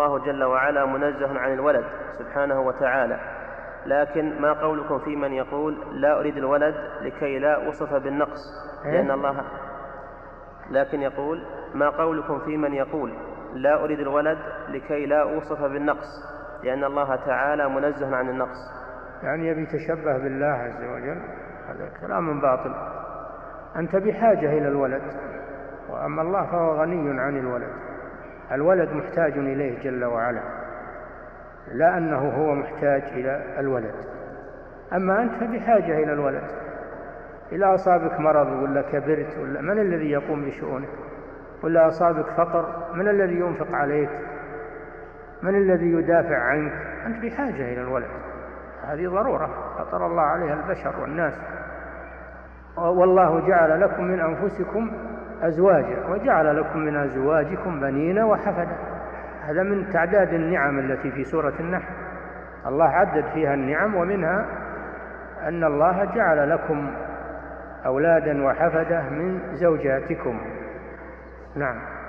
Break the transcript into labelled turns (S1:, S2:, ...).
S1: والله جل وعلا منزه عن الولد سبحانه وتعالى، لكن ما قولكم في من يقول لا أريد الولد لكي لا أوصف بالنقص لأن الله، لكن يقول ما قولكم في من يقول لا أريد الولد لكي لا أوصف بالنقص لأن الله تعالى منزه عن النقص؟
S2: يعني يبي يتشبه بالله عز وجل، هذا كلام باطل. أنت بحاجة إلى الولد، وأما الله فهو غني عن الولد. الولد محتاج إليه جل وعلا، لا أنه هو محتاج إلى الولد. أما أنت بحاجة إلى الولد، إذا أصابك مرض ولا كبرت ولا من الذي يقوم بشؤونك، ولا أصابك فقر من الذي ينفق عليك، من الذي يدافع عنك؟ أنت بحاجة إلى الولد، هذه ضرورة فطر الله عليها البشر والناس. والله جعل لكم من أنفسكم أزواجا وجعل لكم من أزواجكم بنين وحفدة. هذا من تعداد النعم التي في سورة النحل، الله عدد فيها النعم، ومنها أن الله جعل لكم أولادا وحفدة من زوجاتكم. نعم.